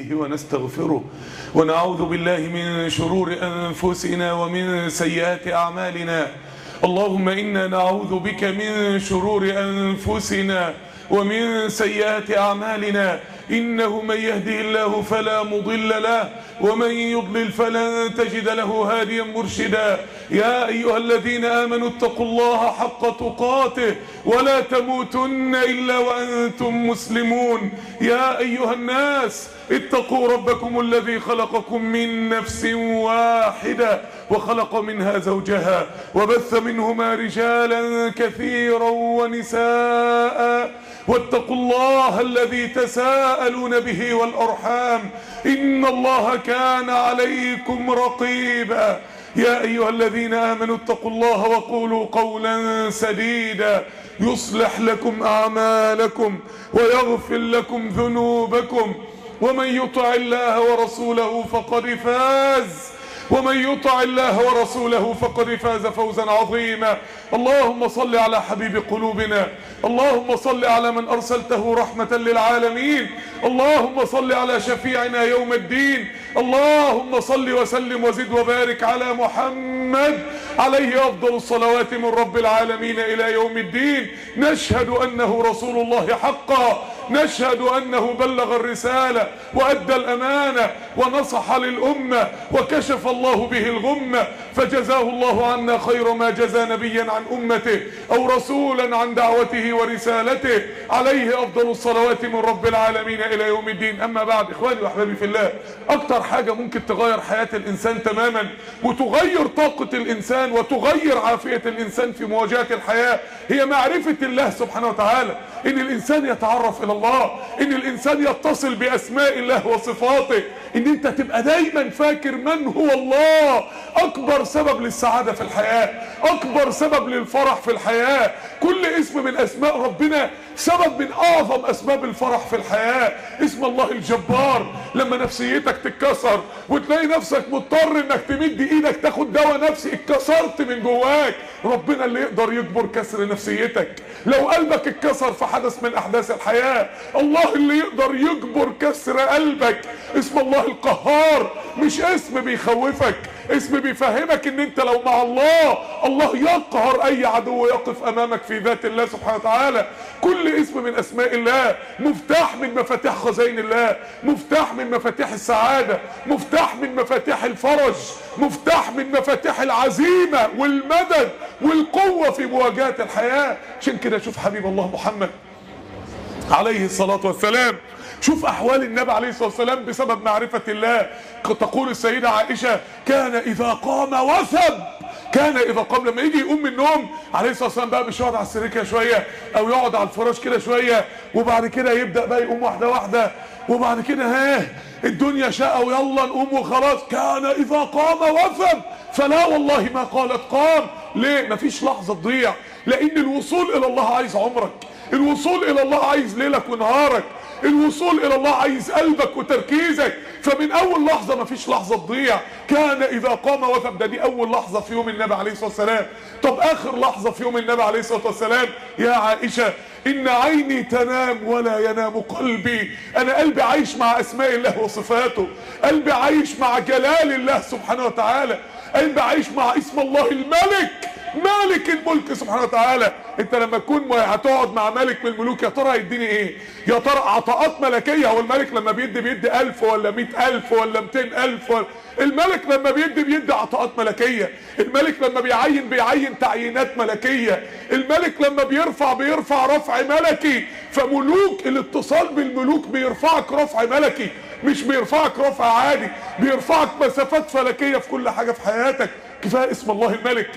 نستهديه ونستغفره ونعوذ بالله من شرور أنفسنا ومن سيئات أعمالنا. اللهم إنا نعوذ بك من شرور أنفسنا ومن سيئات أعمالنا، إنه من يهده الله فلا مضل له ومن يضلل فلن تجد له هاديا مرشدا. يا أيها الذين آمنوا اتقوا الله حق تقاته ولا تموتن إلا وأنتم مسلمون. يا أيها الناس اتقوا ربكم الذي خلقكم من نفس واحدة وخلق منها زوجها وبث منهما رجالا كثيرا ونساء، واتقوا الله الذي تساءلون به والأرحام إن الله كان عليكم رقيبا. يا أيها الذين آمنوا اتقوا الله وقولوا قولا سديدا يصلح لكم أعمالكم ويغفر لكم ذنوبكم، ومن يطع الله ورسوله فقد فاز فوزا عظيما. اللهم صل على حبيب قلوبنا، اللهم صل على من أرسلته رحمة للعالمين، اللهم صل على شفيعنا يوم الدين، اللهم صل وسلم وزد وبارك على محمد عليه أفضل الصلوات من رب العالمين إلى يوم الدين. نشهد أنه رسول الله حقا، نشهد أنه بلغ الرسالة وأدى الأمانة ونصح للأمة وكشف الله به الغمة، فجزاه الله عنا خير ما جزى نبيا عن أمته أو رسولا عن دعوته ورسالته، عليه أفضل الصلوات من رب العالمين إلى يوم الدين. أما بعد، إخواني وأحبابي في الله، أكتر حاجة ممكن تغير حياة الإنسان تماما وتغير طاقة الإنسان وتغير عافية الإنسان في مواجهة الحياة هي معرفة الله سبحانه وتعالى. إن الإنسان يتعرف إلى الله، إن الإنسان يتصل بأسماء الله وصفاته، إن أنت تبقى دايما فاكر من هو الله. أكبر سبب للسعادة في الحياة، أكبر سبب للفرح في الحياة. كل اسم من أسماء ربنا سبب من أعظم أسباب الفرح في الحياة. اسم الله الجبار، لما نفسيتك تتكسر وتلاقي نفسك مضطر انك تمد ايدك تاخد دواء نفسي، اتكسرت من جواك، ربنا اللي يقدر يجبر كسر نفسيتك. لو قلبك اتكسر في حدث من احداث الحياة، الله اللي يقدر يجبر كسر قلبك. اسم الله القهار مش اسم بيخوفك، اسم بيفهمك ان انت لو مع الله، الله يقهر اي عدو يقف امامك في ذات الله سبحانه وتعالى. كل اسم من اسماء الله مفتاح من مفاتيح خزائن الله، مفتاح من مفاتيح السعادة، مفتاح من مفاتيح الفرج، مفتاح من مفاتيح العزيمة والمدد والقوة في مواجهة الحياة. عشان كده شوف حبيب الله محمد عليه الصلاة والسلام، شوف أحوال النبي عليه الصلاة والسلام بسبب معرفة الله. تقول السيدة عائشة: كان إذا قام وثب، كان إذا قام، لما يجي يقوم من النوم عليه الصلاة والسلام بقى مش يقعد على السرير كده شوية أو يقعد على الفراش كده شوية وبعد كده يبدأ بقى يقوم واحدة واحدة وبعد كده الدنيا شقى ويلا نقوم وخلاص. كان إذا قام وثب، فلا والله ما قالت قام. ليه؟ مفيش لحظة تضيع، لأن الوصول إلى الله عايز عمرك، الوصول إلى الله عايز ليلك ونهارك، الوصول إلى الله عايز قلبك وتركيزك. فمن أول لحظة مفيش لحظة تضيع. كان إذا قام وثب، دي أول لحظة في يوم النبي عليه الصلاة والسلام. طب آخر لحظة في يوم النبي عليه الصلاة والسلام: يا عائشة إن عيني تنام ولا ينام قلبي. أنا قلبي عايش مع أسماء الله وصفاته، قلبي عايش مع جلال الله سبحانه وتعالى، قلبي عايش مع اسم الله الملك، مالك الملك سبحانه وتعالى. انت لما تكون هتقعد مع ملك من الملوك، يا ترى هيديني ايه؟ يا ترى عطاءات ملكيه. هو الملك لما بيدي 1000 ولا 100,000 ولا 200,000 الملك لما بيدي عطاءات ملكيه. الملك لما بيعين تعيينات ملكيه. الملك لما بيرفع رفع ملكي. فملوك، الاتصال بالملوك بيرفعك رفع ملكي، مش بيرفعك رفع عادي، بيرفعك مسافات فلكيه في كل حاجه في حياتك. كفايه اسم الله الملك،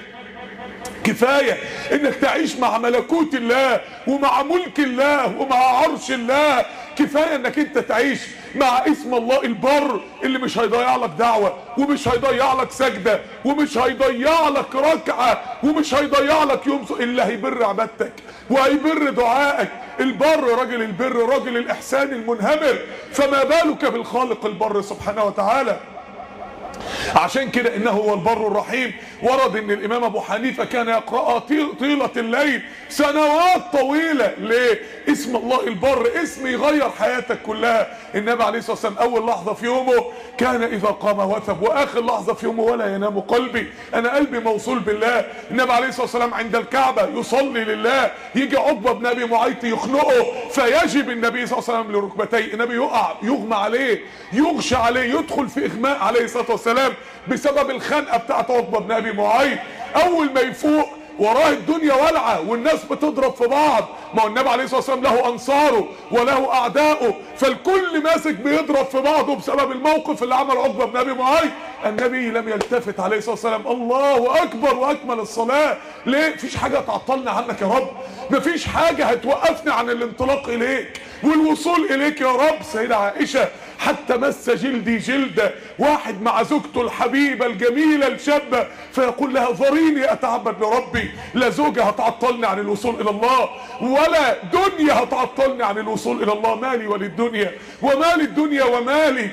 كفاية انك تعيش مع ملكوت الله ومع ملك الله ومع عرش الله. كفاية انك انت تعيش مع اسم الله البر، اللي مش هيضيع لك دعوة ومش هيضيع لك سجدة ومش هيضيع لك ركعة ومش هيضيع لك يوم، اللي هيبر عبادتك وهيبر دعائك. البر، راجل البر، راجل الإحسان المنهمر، فما بالك بالخالق البر سبحانه وتعالى. عشان كده انه هو البر الرحيم. ورد ان الامام ابو حنيفه كان يقرأها طيلة الليل سنوات طويلة. ليه؟ اسم الله البر اسم يغير حياتك كلها. النبي عليه الصلاة والسلام اول لحظة في يومه كان اذا قام وثب، واخر لحظة في يومه ولا ينام قلبي، انا قلبي موصول بالله. النبي عليه الصلاة والسلام عند الكعبة يصلي لله، يجي عقبة بن ابي معيط يخنقه فيجب النبي صلى الله عليه وسلم لركبتيه، النبي يقع يغمى عليه يغشى عليه يدخل في اغماء عليه الصلاة والسلام بسبب الخنقة بتاعت عقبة بن ابي معيط. اول ما يفوق وراه الدنيا ولعه والناس بتضرب في بعض، ما هو النبي عليه الصلاه والسلام له انصاره وله اعدائه، فالكل ماسك بيضرب في بعضه بسبب الموقف اللي عمله عقبه بن ابي معيط. النبي لم يلتفت عليه الصلاه والسلام، الله اكبر واكمل الصلاه. ليه؟ مفيش حاجه تعطلنا عنك يا رب، مفيش حاجه هتوقفني عن الانطلاق اليك والوصول اليك يا رب. سيدة عائشه حتى مس جلدي جلده، واحد مع زوجته الحبيبه الجميله الشابه فيقول لها ذريني اتعبد لربي، لا زوجه هتعطلني عن الوصول الى الله ولا دنيا هتعطلني عن الوصول الى الله. مالي وللدنيا ومال الدنيا ومالي،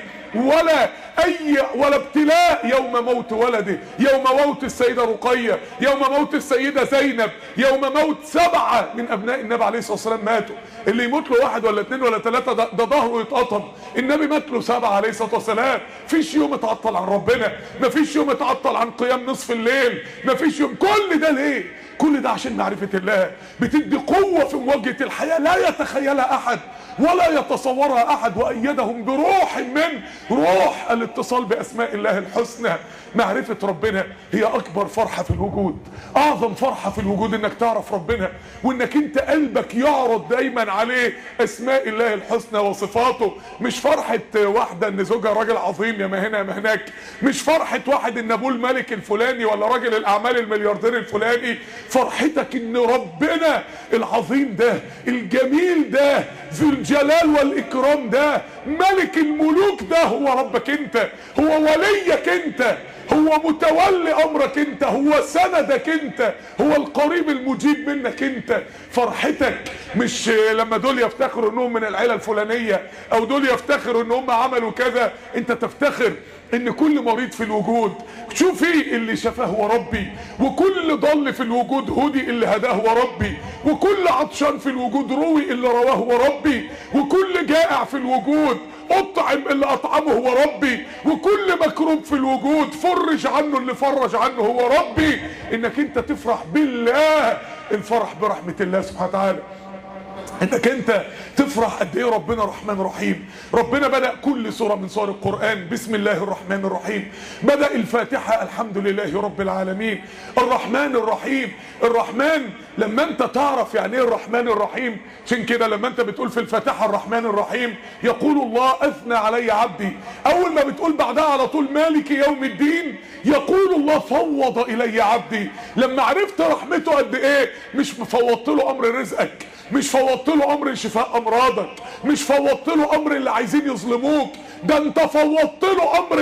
ولا ابتلاء يوم موت ولده، يوم موت السيدة رقية، يوم موت السيدة زينب، يوم موت 7 من ابناء النبي عليه الصلاة والسلام ماتوا. اللي يموت له 1 ولا 2 ولا 3 ده ظهره يتقطم. النبي مات له 7 عليه الصلاة والسلام. مفيش يوم اتعطل عن ربنا، مفيش يوم اتعطل عن قيام نصف الليل، مفيش يوم. كل ده ليه؟ كل ده عشان معرفة الله بتدي قوة في مواجهة الحياة لا يتخيلها احد ولا يتصورها احد، وايدهم بروح من روح الاتصال باسماء الله الحسنى. معرفة ربنا هي اكبر فرحة في الوجود، اعظم فرحة في الوجود انك تعرف ربنا وانك انت قلبك يعرض دايما عليه اسماء الله الحسنى وصفاته. مش فرحة واحدة ان زوجها راجل عظيم يا ما هنا يا ما هناك، مش فرحة واحد ان ابوه الملك الفلاني ولا راجل الاعمال الملياردير الفلاني. فرحتك ان ربنا العظيم ده الجميل ده ذو الجلال والاكرام ده ملك الملوك ده هو ربك انت، هو وليك انت، هو متولي امرك انت، هو سندك انت، هو القريب المجيب منك انت. فرحتك مش لما دول يفتخروا انهم من العيله الفلانيه او دول يفتخروا ان هم عملوا كذا، انت تفتخر ان كل مريض في الوجود شوفي اللي شفاه هو ربي، وكل ضل في الوجود هدي اللي هداه هو ربي، وكل عطشان في الوجود روي اللي رواه هو ربي، وكل جائع في الوجود اطعم اللي اطعمه هو ربي، وكل مكروب في الوجود فرج عنه اللي فرج عنه هو ربي. انك انت تفرح بالله، الفرح برحمة الله سبحانه وتعالى، انك انت تفرح قد ايه ربنا رحمن رحيم. ربنا بدأ كل سورة من سور القرآن بسم الله الرحمن الرحيم، بدأ الفاتحة الحمد لله رب العالمين الرحمن الرحيم. الرحمن لما انت تعرف يعني ايه الرحمن الرحيم، عشان كده لما انت بتقول في الفاتحة الرحمن الرحيم يقول الله اثنى علي عبدي، اول ما بتقول بعدها على طول مالك يوم الدين يقول الله فوض الي عبدي. لما عرفت رحمته قد ايه، مش مفوضت له امر رزقك، مش فوضت له امر شفاء امراضك، مش فوضت له امر اللي عايزين يظلموك، ده انت فوضت له امر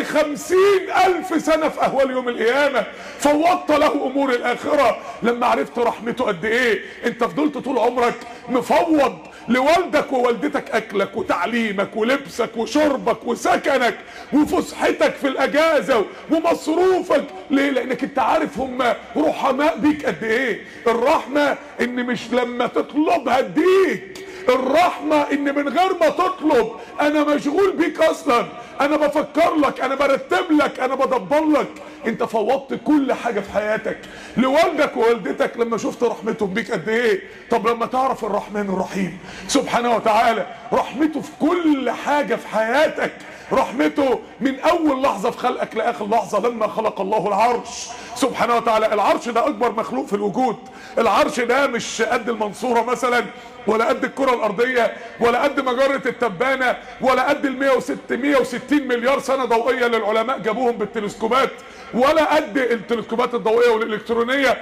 50,000 سنة في اهوال يوم القيامة، فوضت له امور الاخرة. لما عرفت رحمته قد ايه، انت فضلت طول عمرك مفوض لوالدك ووالدتك اكلك وتعليمك ولبسك وشربك وسكنك وفسحتك في الاجازة ومصروفك. ليه؟ لانك انت عارف هم رحماء بيك قد ايه. الرحمة ان مش لما تطلبها اديك، الرحمة ان من غير ما تطلب انا مشغول بيك اصلا، انا بفكر لك، انا برتب لك، انا بدبر لك. انت فوضت كل حاجة في حياتك لوالدك ووالدتك لما شفت رحمتهم بيك قد ايه. طب لما تعرف الرحمن الرحيم سبحانه وتعالى رحمته في كل حاجة في حياتك، رحمته من اول لحظة في خلقك لاخر لحظة. لما خلق الله العرش سبحانه وتعالى، العرش ده اكبر مخلوق في الوجود، العرش ده مش قد المنصورة مثلا ولا قد الكرة الارضية ولا قد مجرة التبانة ولا قد 160 مليار سنة ضوئية للعلماء جابوهم بالتلسكوبات ولا قد التلسكوبات الضوئية والالكترونية.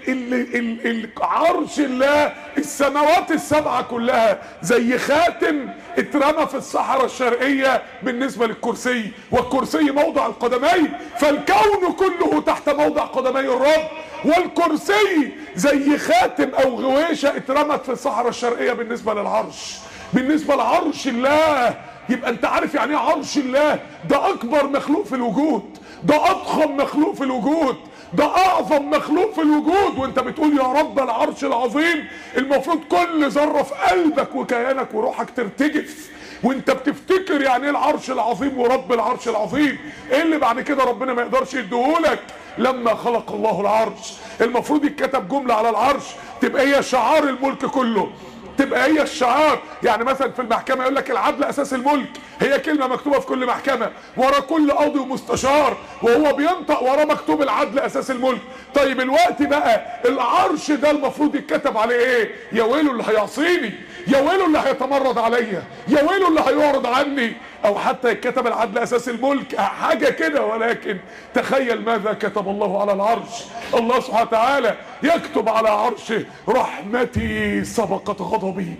العرش الله السماوات السبعة كلها زي خاتم اترمى في الصحراء الشرقية بالنسبة للكرسي، والكرسي موضع القدمين، فالكون كله تحت موضع قدمي الرب، والكرسي زي خاتم او غويشة اترمت في الصحراء الشرقية بالنسبة للعرش. بالنسبة لعرش الله يبقى انت عارف يعني ايه عرش الله؟ ده اكبر مخلوق في الوجود، ده اضخم مخلوق في الوجود، ده اعظم مخلوق في الوجود. وانت بتقول يا رب العرش العظيم، المفروض كل ذره في قلبك وكيانك وروحك ترتجف وانت بتفتكر يعني ايه العرش العظيم ورب العرش العظيم. ايه اللي بعد كده ربنا ما يقدرش يديهولك؟ لما خلق الله العرش المفروض يتكتب جمله على العرش تبقى هي شعار الملك كله، تبقى هي الشعار. يعني مثلا في المحكمه يقول لك العدل اساس الملك، هي كلمه مكتوبه في كل محكمه ورا كل قاضي ومستشار وهو بينطق وراه مكتوب العدل اساس الملك. طيب الوقت بقى العرش ده المفروض يتكتب عليه ايه؟ يا ويله اللي هيعصيني، يا ويله اللي هيتمرد عليا، يا ويله اللي هيعرض عني، او حتى يتكتب العدل اساس الملك حاجه كده. ولكن تخيل ماذا كتب الله على العرش. الله سبحانه وتعالى يكتب على عرشه رحمتي سبقت غضبي،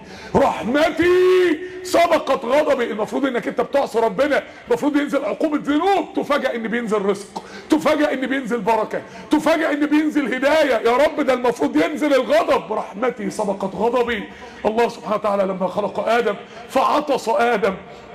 رحمتي سبقت غضبي. المفروض انك انت بتعصي ربنا المفروض ينزل عقوبه ذنوب، تفاجئ ان بينزل رزق، تفاجئ ان بينزل بركه، تفاجئ ان بينزل هدايه. يا رب ده المفروض ينزل الغضب، رحمتي سبقت غضبي. الله سبحانه وتعالى لما خلق ادم فعطس ادم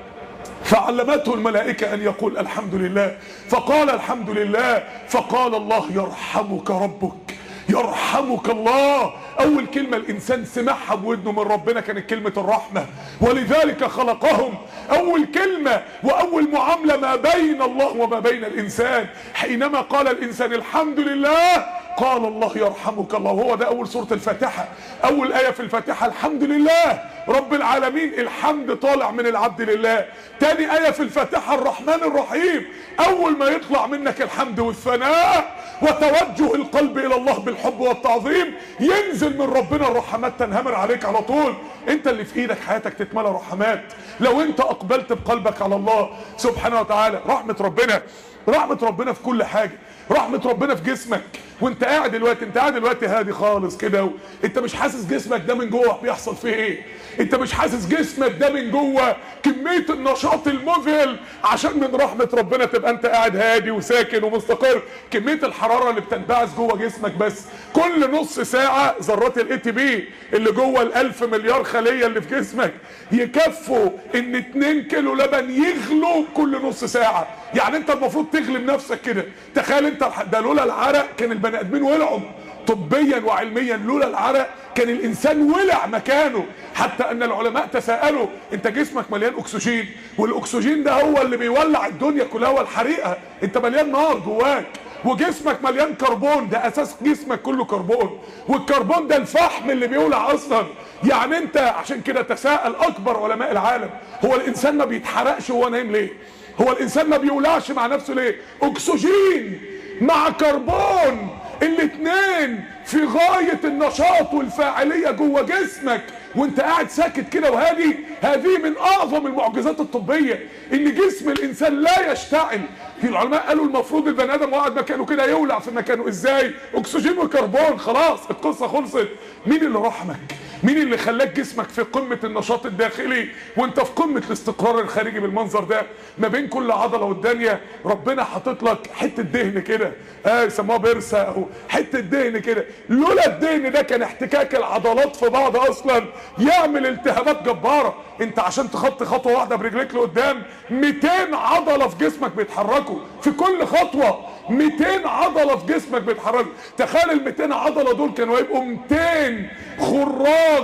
فعلمته الملائكة أن يقول الحمد لله، فقال الحمد لله، فقال الله يرحمك ربك، يرحمك الله. أول كلمة الإنسان سمعها بودنه من ربنا كانت كلمة الرحمة، ولذلك خلقهم. أول كلمة وأول معاملة ما بين الله وما بين الإنسان، حينما قال الإنسان الحمد لله قال الله يرحمك الله. وهو ده أول سورة الفاتحة، أول آية في الفاتحة الحمد لله رب العالمين، الحمد طالع من العبد لله. تاني آية في الفاتحة الرحمن الرحيم، أول ما يطلع منك الحمد والثناء وتوجه القلب إلى الله بالحب والتعظيم ينزل من ربنا الرحمات تنهمر عليك على طول. انت اللي في ايدك حياتك تتملى رحمات لو انت اقبلت بقلبك على الله سبحانه وتعالى. رحمة ربنا، رحمة ربنا في كل حاجة، رحمة ربنا في جسمك. وانت قاعد دلوقتي، انت قاعد دلوقتي هادي خالص كده انت مش حاسس جسمك ده من جوه بيحصل فيه ايه، انت مش حاسس جسمك ده من جوه كمية النشاط المذهل. عشان من رحمة ربنا تبقى انت قاعد هادي وساكن ومستقر. كمية الحرارة اللي بتنبعث جوه جسمك بس كل نص ساعة ذرات الاي تي بي اللي جوه ال1000 مليار خلية اللي في جسمك يكفوا ان 2 كيلو لبن يغلوا كل نص ساعة. يعني انت المفروض تغلب نفسك كده. تخيل انت ده لولا العرق كان البني ادمين ولعوا طبيا وعلميا، لولا العرق كان الانسان ولع مكانه. حتى ان العلماء تساءلوا انت جسمك مليان اكسجين، والاكسجين ده هو اللي بيولع الدنيا كلها، هو الحريقه. انت مليان نار جواك، وجسمك مليان كربون، ده اساس جسمك كله كربون، والكربون ده الفحم اللي بيولع اصلا. يعني انت عشان كده تساءل اكبر علماء العالم، هو الانسان ما بيتحرقش وهو نايم ليه؟ هو الانسان ما بيولعش مع نفسه ليه؟ اكسجين مع كربون الاتنين في غاية النشاط والفاعلية جوه جسمك وانت قاعد ساكت كده وهادي. هذه من اعظم المعجزات الطبية، ان جسم الانسان لا يشتعل. في العلماء قالوا المفروض البني ادم وقعد مكانه كده يولع في مكانه. ازاي؟ اكسجين وكربون، خلاص القصة خلصت. مين اللي رحمك؟ مين اللي خلاك جسمك في قمة النشاط الداخلي وانت في قمة الاستقرار الخارجي بالمنظر ده؟ ما بين كل عضلة والدنيا ربنا حاطط لك حتة دهن كده، يسموها بيرسة او حتة دهن كده. لولا الدهن ده كان احتكاك العضلات في بعض اصلا يعمل التهابات جبارة. انت عشان تخطي خطوة واحدة برجليك لقدام 200 عضلة في جسمك بيتحركوا في كل خطوة، 200 عضلة في جسمك بيتحركوا. تخيل ال 200 عضلة دول كانوا هيبقوا 200 خراج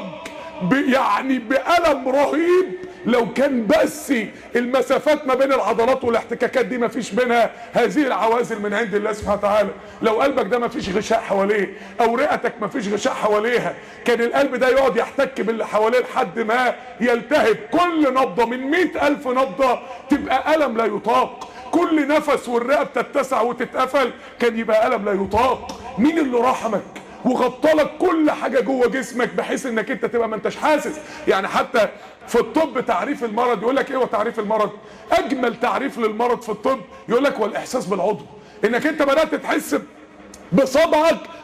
يعني بألم رهيب لو كان بس المسافات ما بين العضلات والاحتكاكات دي ما فيش بينها هذه العوازل من عند الله سبحانه وتعالى. لو قلبك ده ما فيش غشاء حواليه او رئتك ما فيش غشاء حواليها كان القلب ده يقعد يحتك باللي حواليه لحد ما يلتهب. كل نبضة من 100,000 نبضة تبقى ألم لا يطاق. كل نفس والرئة بتتسع وتتقفل كان يبقى ألم لا يطاق. مين اللي رحمك وغطلك كل حاجة جوه جسمك بحيث انك انت تبقى ما انتش حاسس؟ يعني حتى في الطب تعريف المرض يقول لك ايه هو تعريف المرض؟ اجمل تعريف للمرض في الطب يقول لك هو الاحساس بالعضو، انك انت بدأت تحس بصبعك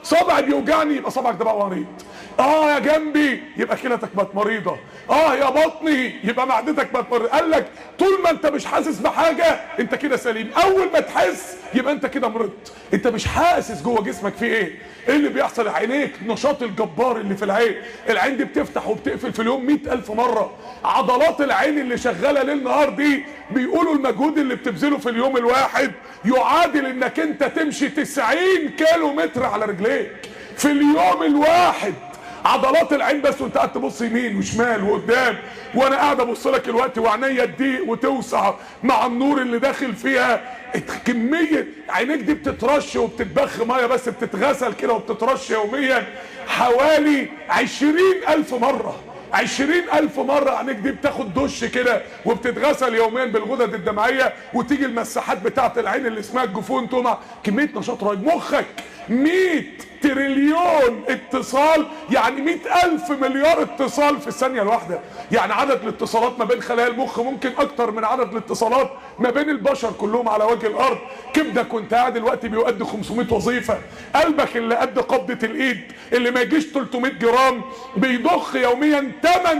صبعي بيوجعني يبقى صبعك ده بقى مريض. يا جنبي يبقى كلتك بقت مريضه. يا بطني يبقى معدتك بقت مريضه. قال لك طول ما انت مش حاسس بحاجه انت كده سليم، اول ما تحس يبقى انت كده مرض. انت مش حاسس جوه جسمك فيه ايه اللي بيحصل. عينيك نشاط الجبار اللي في العين، العين دي بتفتح وبتقفل في اليوم 100,000 مره. عضلات العين اللي شغاله ليل نهار دي بيقولوا المجهود اللي بتبذله في اليوم الواحد يعادل انك انت تمشي 90 كيلو متر على رجليك في اليوم الواحد. عضلات العين بس، وانت قاعد تبص يمين وشمال وقدام، وانا قاعد ابص لك الوقت وعينيا تضيق وتوسع مع النور اللي داخل فيها. كميه عينيك دي بتترش وبتتبخ ميه، بس بتتغسل كده وبتترش يوميا حوالي 20,000 مره. 20,000 مرة عينيك دي بتاخد دش كده وبتتغسل يوميا بالغدد الدمعية، وتيجي المساحات بتاعت العين اللي اسمها الجفون تقع. كمية نشاط رهيب. مخك 100 تريليون اتصال، يعني 100,000 مليار اتصال في الثانية الواحدة. يعني عدد الاتصالات ما بين خلايا المخ ممكن اكتر من عدد الاتصالات ما بين البشر كلهم على وجه الارض. كبدك وانت قاعد دلوقتي بيؤدي 500 وظيفة. قلبك اللي قد قبضة الايد اللي ما يجيش 300 جرام بيضخ يوميا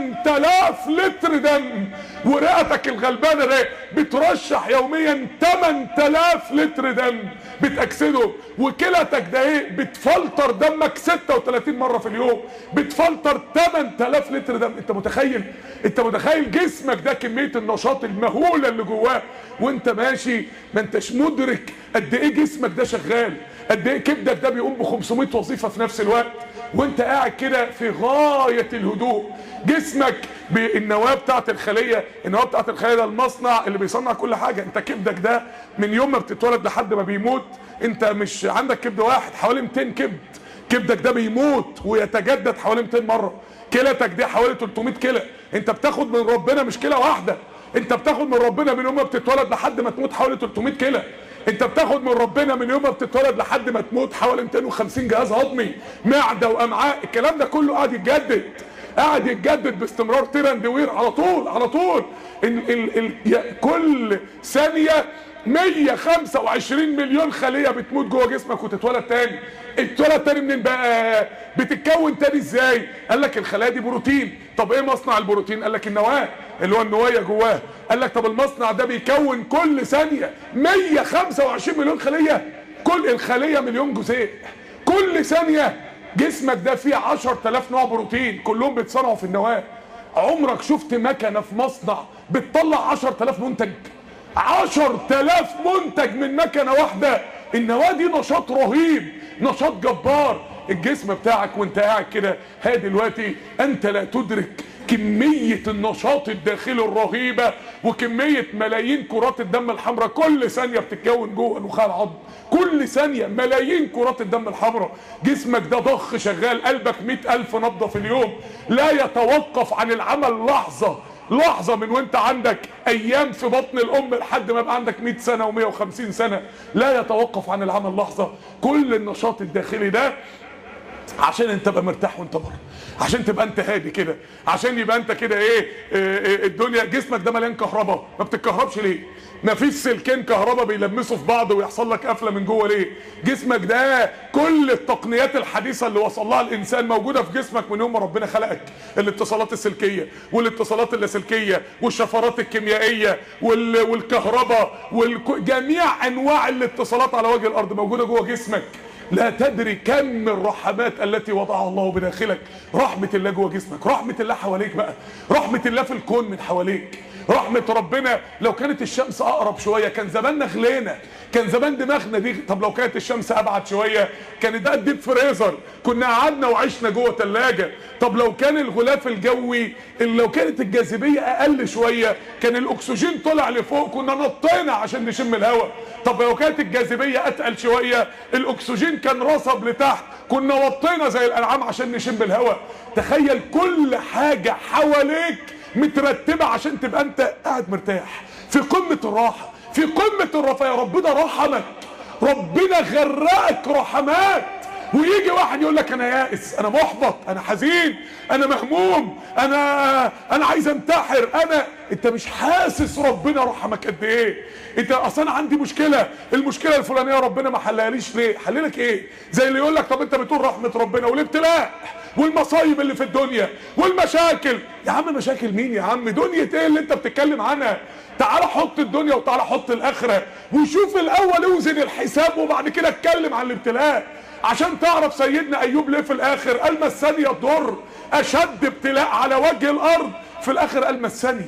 8000 لتر دم. ورئتك الغلبانة ده بترشح يوميا 8000 لتر دم بتأكسده. وكلتك ده ايه بتفلتر دمك 36 مرة في اليوم، بتفلتر 8000 لتر دم. انت متخيل جسمك ده كمية النشاط المهولة اللي جواه وانت ماشي؟ ما انتش مدرك قد ايه جسمك ده شغال، قد ايه كبدك ده بيقوم ب 500 وظيفة في نفس الوقت وانت قاعد كده في غاية الهدوء. جسمك بالنواة بتاعت الخلية، النواة بتاعت الخلية ده المصنع اللي بيصنع كل حاجة. انت كبدك ده من يوم ما بتتولد لحد ما بيموت، انت مش عندك كبد واحد، حوالي 200 كبد. كبدك ده بيموت ويتجدد حوالي 200 مرة. كلتك دي حوالي 300 كلى. انت بتاخد من ربنا مش كلى واحدة، انت بتاخد من ربنا من يوم ما بتتولد لحد ما تموت حوالي 300 كلى. انت بتاخد من ربنا من يوم ما بتتولد لحد ما تموت حوالي 250 جهاز هضمي، معدة وامعاء. الكلام ده كله قاعد يتجدد، قاعد يتجدد باستمرار. تيراندوير على طول على طول. كل ثانية 125 مليون خلية بتموت جوه جسمك وتتولد تاني. اتولد تاني منين بقى؟ بتتكون تاني ازاي؟ قال لك الخلايا دي بروتين. طب ايه مصنع البروتين؟ قال لك النواة اللي هو النواية جواه. قال لك طب المصنع ده بيكون كل ثانية 125 مليون خلية، كل الخلية مليون جزيء. كل ثانية جسمك ده فيه 10,000 نوع بروتين كلهم بيتصنعوا في النواة. عمرك شفت مكنة في مصنع بتطلع 10,000 منتج؟ 10,000 منتج من مكنة واحدة. النواة دي نشاط رهيب، نشاط جبار. الجسم بتاعك وانت قاعد كده هادي دلوقتي انت لا تدرك كمية النشاط الداخلي الرهيبة وكمية ملايين كرات الدم الحمراء كل ثانية بتتكون جوه نخاع العظم. كل ثانية ملايين كرات الدم الحمراء. جسمك ده ضخ شغال، قلبك 100,000 نبضة في اليوم، لا يتوقف عن العمل لحظة من وانت عندك ايام في بطن الام لحد ما يبقى عندك 100 سنة و150 سنة، لا يتوقف عن العمل لحظة. كل النشاط الداخلي ده عشان انت تبقى مرتاح وانت بره، عشان تبقى انت هادي كده، عشان يبقى انت كده الدنيا. جسمك ده مليان كهرباء، ما بتتكهربش ليه؟ ما فيش سلكين كهرباء بيلمسوا في بعض ويحصل لك قفله من جوه ليه؟ جسمك ده كل التقنيات الحديثه اللي وصل لها الانسان موجوده في جسمك من يوم ما ربنا خلقك. الاتصالات السلكيه والاتصالات اللاسلكيه والشفرات الكيميائيه والكهرباء جميع انواع الاتصالات على وجه الارض موجوده جوه جسمك. لا تدري كم الرحمات التي وضعها الله بداخلك. رحمة الله جوه جسمك، رحمة الله حواليك بقى، رحمة الله في الكون من حواليك، رحمة ربنا. لو كانت الشمس اقرب شوية كان زماننا غلينا، كان زمان دماغنا دي. طب لو كانت الشمس ابعد شوية كانت ده الديب فريزر، كنا قعدنا وعشنا جوه ثلاجة. طب لو كان الغلاف الجوي لو كانت الجاذبية اقل شوية كان الاكسجين طلع لفوق، كنا نطينا عشان نشم الهواء. طب لو كانت الجاذبية اتقل شوية الاكسجين كان رصب لتحت، كنا وطينا زي الانعام عشان نشم الهواء. تخيل كل حاجة حواليك مترتبة عشان تبقى انت قاعد مرتاح في قمة الراحة، في قمة الرفاه. ربنا رحمك، ربنا غرقك رحمات. ويجي واحد يقول لك انا يائس، انا محبط، انا حزين، انا مهموم، انا عايز انتحر، انت مش حاسس ربنا رحمك قد ايه. انت اصلا عندي مشكله، المشكله الفلانيه ربنا ما حلهاليش ليه؟ حللك ايه؟ زي اللي يقول لك طب انت بتقول رحمه ربنا والابتلاء والمصايب اللي في الدنيا والمشاكل. يا عم مشاكل مين يا عم؟ دنيا ايه اللي انت بتتكلم عنها؟ تعال حط الدنيا وتعال حط الاخره وشوف الاول، اوزن الحساب وبعد كده اتكلم عن الابتلاء، عشان تعرف سيدنا ايوب ليه في الاخر قال مسني الضر، اشد ابتلاء على وجه الارض في الاخر قال مسني،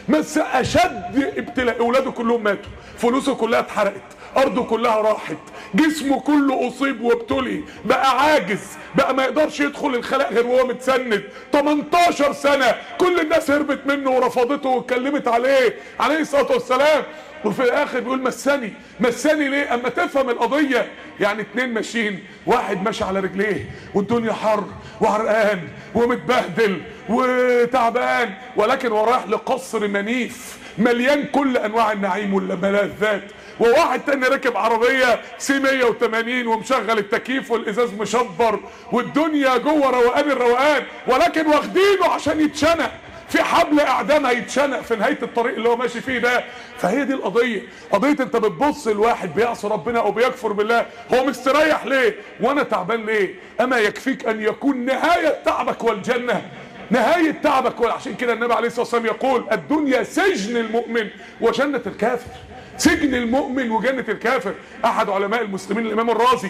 اشد ابتلاء. اولاده كلهم ماتوا، فلوسه كلها اتحرقت، ارضه كلها راحت، جسمه كله اصيب وابتلي، بقى عاجز، بقى ما يقدرش يدخل الخلاء غير وهو متسند 18 سنه، كل الناس هربت منه ورفضته واتكلمت عليه عليه الصلاه والسلام، وفي الاخر بيقول مسني. مسني ليه؟ اما تفهم القضيه. يعني اتنين ماشيين، واحد ماشي على رجليه والدنيا حر وعرقان ومتبهدل وتعبان، ولكن هو رايح لقصر منيف مليان كل انواع النعيم والملذات، وواحد تاني راكب عربيه سي 180 ومشغل التكييف والازاز مشبر والدنيا جوه روقان الروقان، ولكن واخدينه عشان يتشنق في حبل اعدام، هيتشنق في نهايه الطريق اللي هو ماشي فيه ده. فهي دي القضيه، قضيه انت بتبص لواحد بيعصي ربنا او بيكفر بالله، هو مستريح ليه وانا تعبان ليه؟ اما يكفيك ان يكون نهايه تعبك والجنه، نهايه تعبك. عشان كده النبي عليه الصلاه والسلام يقول الدنيا سجن المؤمن وجنه الكافر. سجن المؤمن وجنه الكافر. احد علماء المسلمين الامام الرازي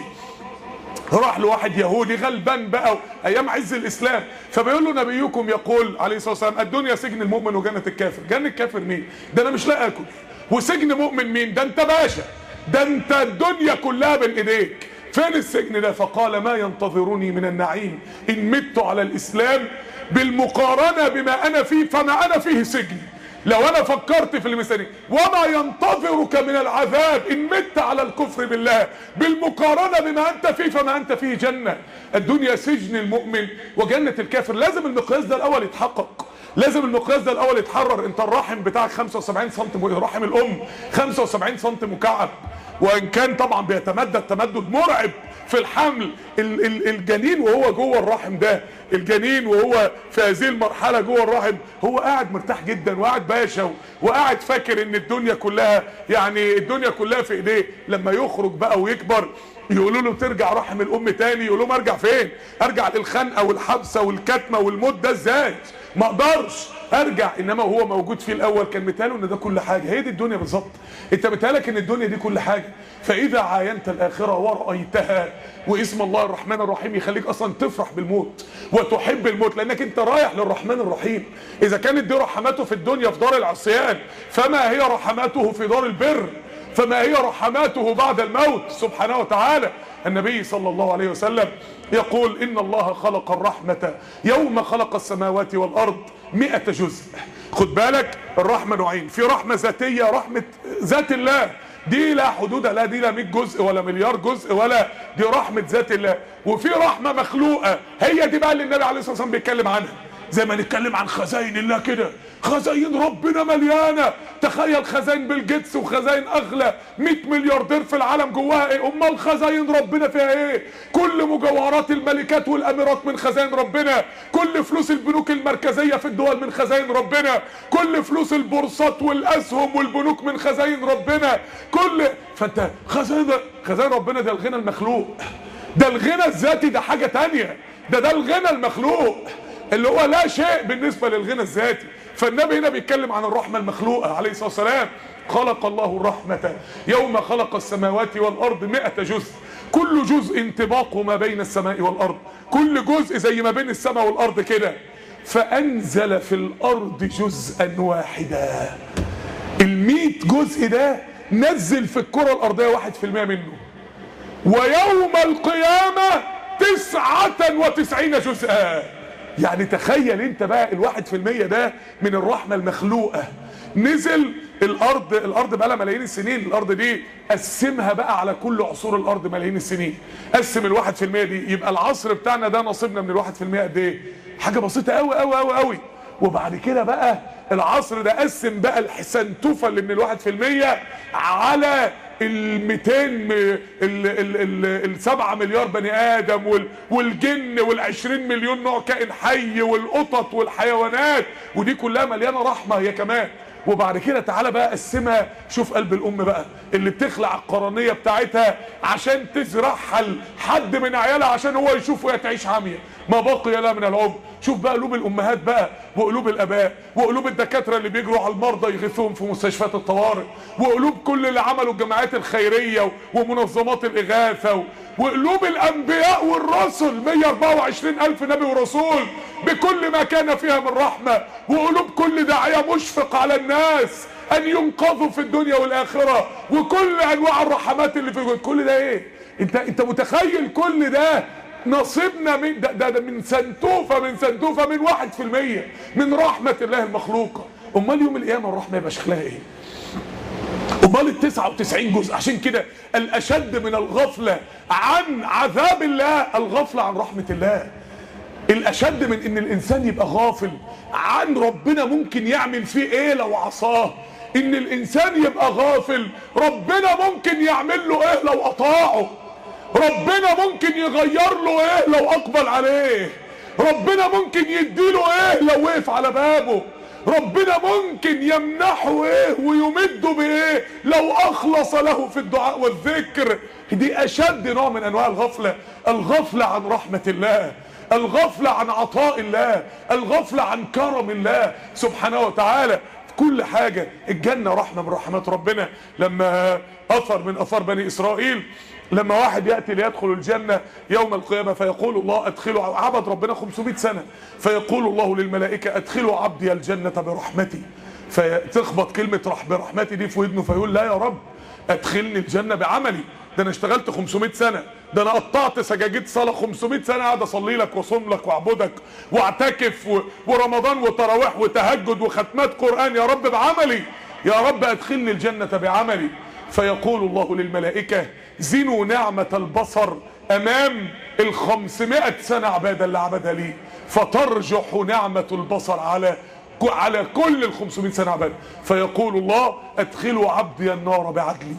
راح لواحد يهودي غلبان بقى ايام عز الاسلام، فبيقول له نبيكم يقول عليه الصلاه والسلام الدنيا سجن المؤمن وجنه الكافر. جنه الكافر مين؟ ده انا مش لاقي اكل. وسجن مؤمن مين؟ ده انت باشا، ده انت الدنيا كلها بين ايديك. فين السجن ده؟ فقال ما ينتظرني من النعيم ان مت على الاسلام بالمقارنه بما انا فيه فما انا فيه سجن. لو انا فكرت في المثال وما ينتظرك من العذاب ان مت على الكفر بالله بالمقارنه بما انت فيه فما انت فيه جنه. الدنيا سجن المؤمن وجنه الكافر. لازم المقياس ده الاول يتحقق، لازم المقياس ده الاول يتحرر. انت الرحم بتاعك 75 سم، رحم الام 75 سم مكعب، وان كان طبعا بيتمدد تمدد مرعب في الحمل. الجنين وهو جوه الرحم ده، الجنين وهو في هذه المرحله جوه الرحم، هو قاعد مرتاح جدا وقاعد باشا وقاعد فاكر ان الدنيا كلها يعني الدنيا كلها في ايديه. لما يخرج بقى ويكبر يقولوا له ترجع رحم الام تاني، يقول لهم ارجع فين؟ ارجع للخنقه والحبسه والكتمه والموت ده ازاي؟ ما اقدرش ارجع. انما هو موجود فيه الاول كان متهيأله ان ده كل حاجه. هي دي الدنيا بالظبط، انت متهيألك ان الدنيا دي كل حاجه. فاذا عاينت الاخره ورأيتها، واسم الله الرحمن الرحيم يخليك اصلا تفرح بالموت وتحب الموت، لانك انت رايح للرحمن الرحيم. اذا كانت دي رحماته في الدنيا في دار العصيان، فما هي رحماته في دار البر؟ فما هي رحماته بعد الموت سبحانه وتعالى؟ النبي صلى الله عليه وسلم يقول إن الله خلق الرحمة يوم خلق السماوات والأرض 100 جزء. خد بالك الرحمة نوعين، في رحمة ذاتية رحمة ذات الله، دي لا حدود لها، دي لا 100 جزء ولا مليار جزء ولا، دي رحمة ذات الله. وفي رحمة مخلوقة، هي دي بقى اللي النبي عليه الصلاة والسلام بيتكلم عنها. زي ما نتكلم عن خزائن الله كده، خزائن ربنا مليانه. تخيل خزائن بيل جيتس وخزائن اغلى 100 ملياردير في العالم جواها ايه؟ امال خزائن ربنا فيها ايه؟ كل مجوهرات الملكات والاميرات من خزائن ربنا، كل فلوس البنوك المركزيه في الدول من خزائن ربنا، كل فلوس البورصات والاسهم والبنوك من خزائن ربنا، فانت خزائن ربنا. ده الغنى المخلوق، ده الغنى الذاتي، ده حاجه تانيه، ده الغنى المخلوق اللي هو لا شيء بالنسبة للغنى الذاتي. فالنبي هنا بيتكلم عن الرحمة المخلوقة عليه الصلاة والسلام. خلق الله الرحمة يوم خلق السماوات والأرض 100 جزء، كل جزء انطباق ما بين السماء والأرض، كل جزء زي ما بين السماء والأرض كده. فأنزل في الأرض جزءا واحدا. 100 جزء ده نزل في الكرة الأرضية 1% منه. ويوم القيامة 99 جزءا. يعني تخيل انت بقى 1% ده من الرحمة المخلوقة نزل الارض بقى لها ملايين السنين. الارض دي قسمها بقى على كل عصور الارض ملايين السنين، قسم 1% دي، يبقى العصر بتاعنا ده نصيبنا من 1% قد ايه؟ حاجة بسيطة قوي قوي قوي قوي. وبعد كده بقى العصر ده قسم بقى الحسنتوفة اللي من 1% على ال200 ال7 مليار بني ادم والجن وال20 مليون نوع كائن حي والقطط والحيوانات، ودي كلها مليانه رحمه هي كمان. وبعد كده تعالى بقى قسمها. شوف قلب الام بقى اللي بتخلع القرنيه بتاعتها عشان تزرعها لحد من عيالها عشان هو يشوف وهي تعيش عاميه ما بقي لها من العمر. شوف بقى قلوب الامهات بقى وقلوب الاباء وقلوب الدكاتره اللي بيجروا على المرضى يغيثوهم في مستشفيات الطوارئ، وقلوب كل اللي عملوا الجمعيات الخيريه ومنظمات الاغاثه، وقلوب الانبياء والرسل 124,000 نبي ورسول بكل ما كان فيها من رحمه، وقلوب كل داعيه مشفق على الناس ان ينقذوا في الدنيا والاخره، وكل انواع الرحمات اللي في كل ده. ايه انت متخيل كل ده نصيبنا من ده من سنتوفه من 1% من رحمه الله المخلوقه. امال يوم القيامه الرحمه يبقى شكلها ايه؟ امال 99 جزء. عشان كده الاشد من الغفله عن عذاب الله الغفله عن رحمه الله. الاشد من ان الانسان يبقى غافل عن ربنا ممكن يعمل فيه ايه لو عصاه، ان الانسان يبقى غافل ربنا ممكن يعمل له ايه لو اطاعه، ربنا ممكن يغير له ايه لو اقبل عليه، ربنا ممكن يديله ايه لو وقف على بابه، ربنا ممكن يمنحه ايه ويمده بايه لو اخلص له في الدعاء والذكر. دي اشد نوع من انواع الغفله، الغفله عن رحمه الله، الغفله عن عطاء الله، الغفله عن كرم الله سبحانه وتعالى. كل حاجه الجنه رحمه من رحمات ربنا. لما اثر من اثار بني اسرائيل لما واحد ياتي ليدخل الجنه يوم القيامه فيقول الله ادخلوا، عبد ربنا 500 سنه، فيقول الله للملائكه ادخلوا عبدي الجنه برحمتي، فتخبط كلمه برحمتي دي في ودنه فيقول لا يا رب ادخلني الجنه بعملي، ده انا اشتغلت 500 سنه، ده انا قطعت سجاجيد صلاه 500 سنه قاعد اصلي لك واصوم لك واعبدك واعتكف ورمضان وتراويح وتهجد وختمات قران، يا رب بعملي، يا رب ادخلني الجنه بعملي. فيقول الله للملائكه زنوا نعمه البصر امام ال500 سنه عباده اللي عبدها لي، فترجح نعمه البصر على كل ال500 سنه عباده. فيقول الله ادخلوا عبدي النار بعدلي،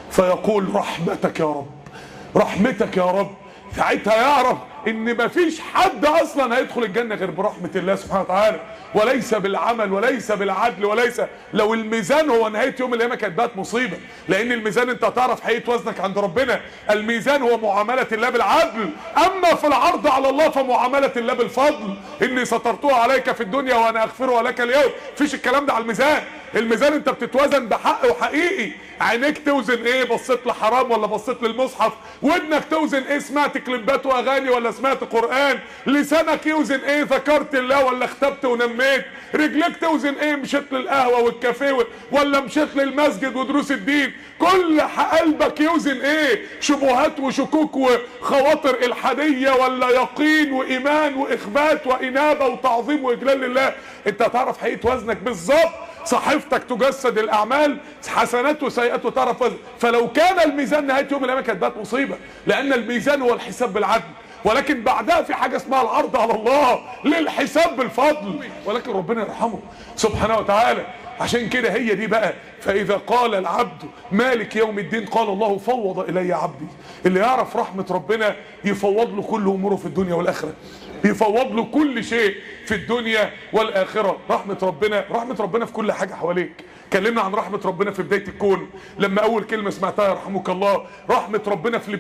فيقول رحمتك يا رب، رحمتك يا رب. ساعتها يعرف ان مفيش حد اصلا هيدخل الجنه غير برحمه الله سبحانه وتعالى، وليس بالعمل وليس بالعدل وليس. لو الميزان هو نهايه يوم القيامه كانت بقت مصيبه، لان الميزان انت هتعرف حقيقه وزنك عند ربنا. الميزان هو معامله الله بالعدل، اما في العرض على الله فمعامله الله بالفضل. اني سترتها عليك في الدنيا وانا اغفرها لك اليوم. مفيش الكلام ده على الميزان. الميزان انت بتتوزن بحق وحقيقي. عينيك توزن ايه؟ بصيت لحرام ولا بصيت للمصحف؟ ودنك توزن ايه؟ سمعت كليبات واغاني ولا سمعت قران؟ لسانك يوزن ايه؟ ذكرت الله ولا اختبت ونميت؟ رجلك توزن ايه؟ مشيت للقهوه والكافيه ولا مشيت للمسجد ودروس الدين؟ كل قلبك يوزن ايه؟ شبهات وشكوك وخواطر الحاديه ولا يقين وايمان واخبات وانابه وتعظيم واجلال لله؟ انت هتعرف حقيقه وزنك بالظبط. صحيفتك تجسد الاعمال، حسنات وسيئات وتعرف وزن. فلو كان الميزان نهايه يوم القيامه كانت بقت مصيبه، لان الميزان هو الحساب بالعدل، ولكن بعدها في حاجه اسمها العرض على الله للحساب بالفضل، ولكن ربنا يرحمه سبحانه وتعالى. عشان كده هي دي بقى. فاذا قال العبد مالك يوم الدين قال الله فوض الي عبدي. اللي يعرف رحمه ربنا يفوض له كل اموره في الدنيا والاخره، يفوض له كل شيء في الدنيا والاخره. رحمه ربنا في كل حاجه حواليك. اتكلمنا عن رحمه ربنا في بدايه الكون لما اول كلمه سمعتها يرحمك الله. رحمه ربنا في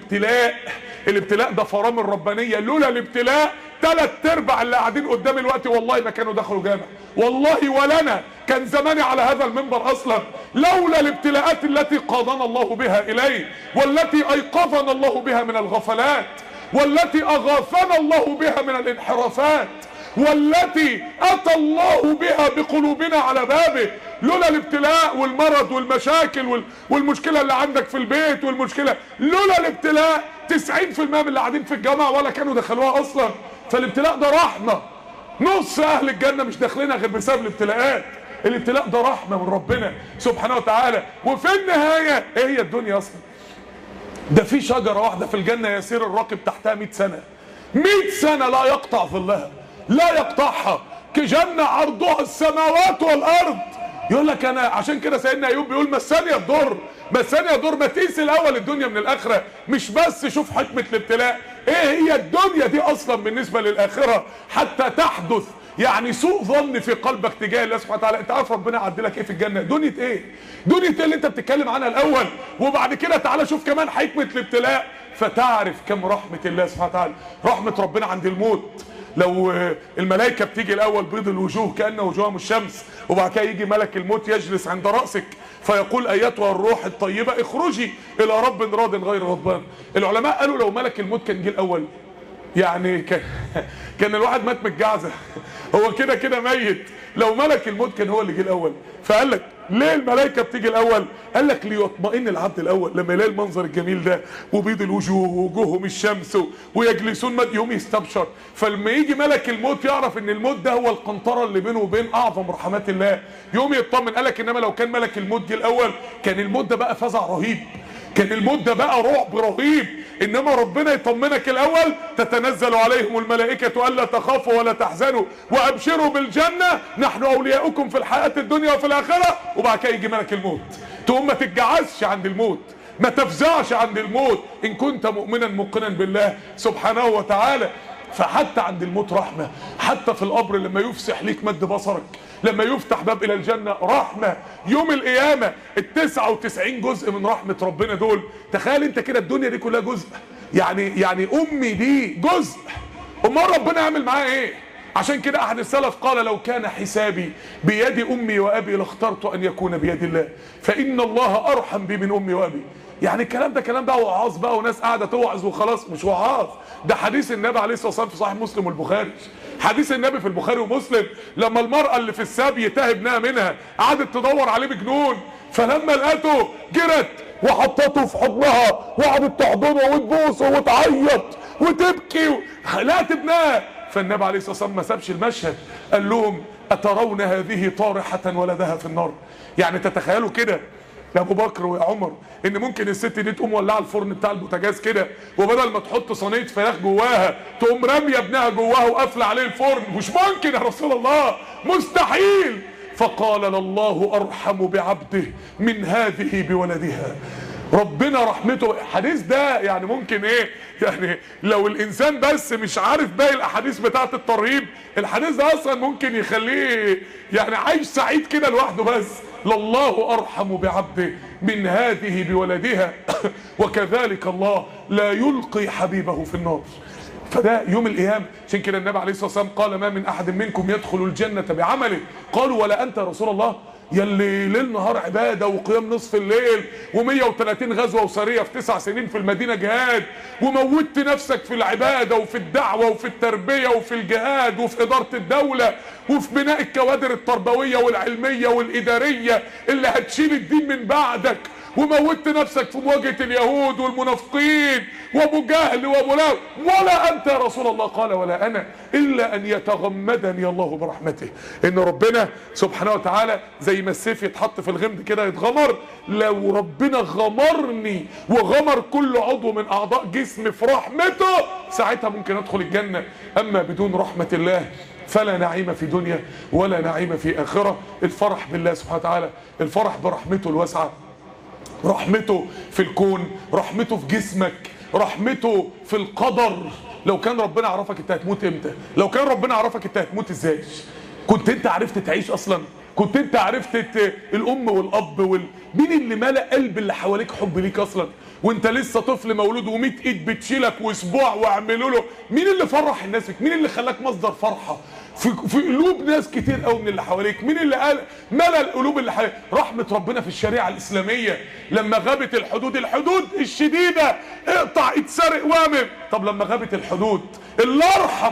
الابتلاء ده فرامل ربانيه. لولا الابتلاء 3/4 اللي قاعدين قدامي دلوقتي والله ما كانوا دخلوا جامع، والله ولنا كان زماني على هذا المنبر اصلا. لولا الابتلاءات التي قادنا الله بها اليه، والتي ايقظنا الله بها من الغفلات، والتي اغاثنا الله بها من الانحرافات، والتي اتى الله بها بقلوبنا على بابه. لولا الابتلاء والمرض والمشاكل والمشكله اللي عندك في البيت والمشكله، لولا الابتلاء 90% من اللي قاعدين في الجامعه ولا كانوا دخلوها اصلا. فالابتلاء ده رحمه. نص اهل الجنه مش داخلينها غير بسبب الابتلاءات. الابتلاء ده رحمه من ربنا سبحانه وتعالى. وفي النهايه ايه هي الدنيا اصلا؟ ده في شجره واحده في الجنه يسير الراكب تحتها 100 سنه، 100 سنه لا يقطع ظلها، لا يقطعها. كجنه عرضها السماوات والارض. يقول لك انا عشان كده سيدنا ايوب بيقول مسني الضر، مسني الضر. ما تقيس الاول الدنيا من الاخره، مش بس شوف حكمه الابتلاء. ايه هي الدنيا دي اصلا بالنسبه للاخره حتى تحدث يعني سوء ظن في قلبك تجاه الله سبحانه وتعالى. انت عارف ربنا عدلك ايه في الجنه؟ دنيا ايه؟ دنيا ايه اللي انت بتتكلم عنها الاول؟ وبعد كده تعالى شوف كمان حكمه الابتلاء، فتعرف كم رحمه الله سبحانه وتعالى. رحمه ربنا عند الموت، لو الملائكه بتيجي الاول بيض الوجوه كأن وجوههم الشمس، وبعد كده يجي ملك الموت يجلس عند راسك فيقول ايتها الروح الطيبه اخرجي الى رب راض غير غضبان. العلماء قالوا لو ملك الموت كان جه الاول يعني كان الواحد مات متجعزه، هو كده كده ميت. لو ملك الموت كان هو اللي جه الاول. فقال لك ليه الملائكه بتيجي الاول؟ قال لك ليطمئن العبد الاول لما يلاقي المنظر الجميل ده وبيض الوجوه ووجوههم الشمس ويجلسون يوم يستبشر. فلما يجي ملك الموت يعرف ان الموت ده هو القنطره اللي بينه وبين اعظم رحمات الله، يوم يطمن. قال لك انما لو كان ملك الموت جه الاول كان الموت ده بقى فزع رهيب، كان الموت ده بقى رعب رهيب. انما ربنا يطمنك الاول، تتنزل عليهم الملائكه الا تخافوا ولا تحزنوا وابشروا بالجنه نحن اولياؤكم في الحياه الدنيا وفي الاخره. وبعد كده يجي ملك الموت، تقوم ما تتجعزش عند الموت، ما تفزعش عند الموت ان كنت مؤمنا موقنا بالله سبحانه وتعالى. فحتى عند الموت رحمه، حتى في القبر لما يفسح ليك مد بصرك، لما يفتح باب الى الجنه رحمه. يوم القيامه ال99 جزء من رحمه ربنا دول، تخيل انت كده الدنيا دي كلها جزء، يعني امي دي جزء، امال ربنا يعمل معاها ايه؟ عشان كده احد السلف قال لو كان حسابي بيد امي وابي لاخترت ان يكون بيد الله فان الله ارحم بي من امي وابي. يعني الكلام ده كلام بقى وعاظ بقى وناس قاعده توعظ وخلاص، مش وعاظ، ده حديث النبي عليه الصلاه والسلام في صحيح مسلم والبخاري. حديث النبي في البخاري ومسلم لما المراه اللي في السبي تاه ابنها منها قعدت تدور عليه بجنون، فلما لقته جرت وحطته في حضنها وقعدت تحضنه وتبوسه وتعيط وتبكي لقت ابنها. فالنبي عليه الصلاه والسلام ما سابش المشهد، قال لهم اترون هذه طارحه ولدها في النار؟ يعني تتخيلوا كده يا ابو بكر ويا عمر ان ممكن الست دي تقوم ولعه الفرن بتاع البوتاجاز كده، وبدل ما تحط صينيه فراخ جواها تقوم راميه ابنها جواها وقافله عليه الفرن؟ مش ممكن يا رسول الله، مستحيل. فقال لله ارحم بعبده من هذه بولدها. ربنا رحمته. الحديث ده يعني ممكن ايه، يعني لو الانسان بس مش عارف باقي الاحاديث بتاعه الترهيب، الحديث ده اصلا ممكن يخليه يعني عايش سعيد كده لوحده. بس لله ارحم بعبده من هذه بولدها وكذلك الله لا يلقي حبيبه في النار. فده يوم القيامه. عشان كده النبي عليه الصلاه والسلام قال ما من احد منكم يدخل الجنه بعمله. قالوا ولا انت يا رسول الله؟ يلي ليل نهار عباده وقيام نصف الليل و130 غزوه وسريه في 9 سنين في المدينه جهاد، وموتت نفسك في العباده وفي الدعوه وفي التربيه وفي الجهاد وفي اداره الدوله وفي بناء الكوادر التربويه والعلميه والاداريه اللي هتشيل الدين من بعدك، وموتت نفسك في مواجهه اليهود والمنافقين وابو جهل وابو لهب، ولا انت يا رسول الله؟ قال ولا انا الا ان يتغمدني الله برحمته. ان ربنا سبحانه وتعالى زي ما السيف يتحط في الغمد كده يتغمر، لو ربنا غمرني وغمر كل عضو من اعضاء جسمي في رحمته ساعتها ممكن ادخل الجنه. اما بدون رحمه الله فلا نعيم في دنيا ولا نعيم في اخره. الفرح بالله سبحانه وتعالى، الفرح برحمته الواسعه، رحمته في الكون، رحمته في جسمك، رحمته في القدر. لو كان ربنا عرفك انت هتموت امتى، لو كان ربنا عرفك انت هتموت ازاي، كنت انت عرفت تعيش اصلا؟ كنت انت عرفت الام والاب مين اللي ملأ قلب اللي حواليك حب ليك اصلا وانت لسه طفل مولود و100 ايد بتشيلك واسبوع واعملوا له؟ مين اللي فرح الناس فيك؟ مين اللي خلاك مصدر فرحه في قلوب ناس كتير قوي من اللي حواليك؟ مين اللي قال ملأ القلوب اللي حواليك؟ رحمه ربنا في الشريعه الاسلاميه. لما غابت الحدود الشديده، اقطع اتسرق واعمل. طب لما غابت الحدود، اللي ارحم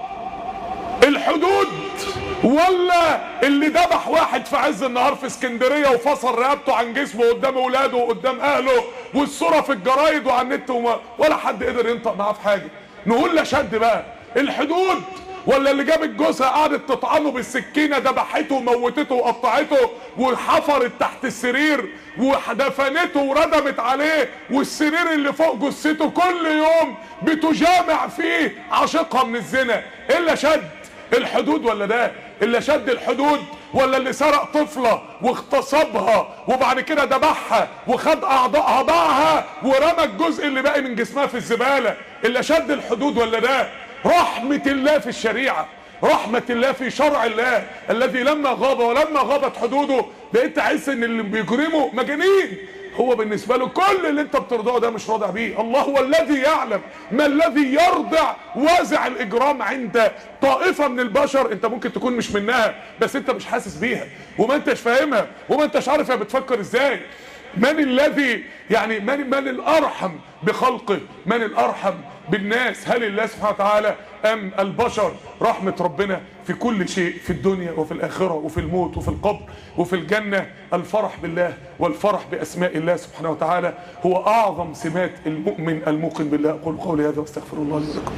الحدود ولا اللي ذبح واحد في عز النهار في اسكندريه وفصل رقبته عن جسمه قدام اولاده وقدام اهله والصوره في الجرايد وعلى النت ولا حد قدر ينطق معاه في حاجه؟ نقول لا شد بقى الحدود، ولا اللي جابت جوزها قعدت تطعنه بالسكينه ذبحته وموتته وقطعته وحفرت تحت السرير ودفنته وردمت عليه والسرير اللي فوق جثته كل يوم بتجامع فيه عاشقها من الزنا؟ الا شد الحدود ولا ده؟ اللي شد الحدود ولا اللي سرق طفله واغتصبها وبعد كده ذبحها وخد اعضائها باعها ورمى الجزء اللي باقي من جسمها في الزباله؟ اللي شد الحدود ولا ده؟ رحمه الله في الشريعه، رحمة الله في شرع الله الذي لما غاب ولما غابت حدوده بقيت تحس ان اللي بيجرمه مجانين. هو بالنسبة له كل اللي انت بترضعه ده مش راضع بيه. الله هو الذي يعلم ما الذي يرضع وازع الاجرام عند طائفة من البشر انت ممكن تكون مش منها، بس انت مش حاسس بيها وما انتش فاهمها وما انتش عارف هي بتفكر ازاي. من الذي يعني من الارحم بخلقه؟ من الارحم بالناس؟ هل الله سبحانه وتعالى ام البشر؟ رحمة ربنا في كل شيء، في الدنيا وفي الاخرة وفي الموت وفي القبر وفي الجنة. الفرح بالله والفرح باسماء الله سبحانه وتعالى هو اعظم سمات المؤمن الموقن بالله. اقول قولي هذا واستغفر الله لي ولكم.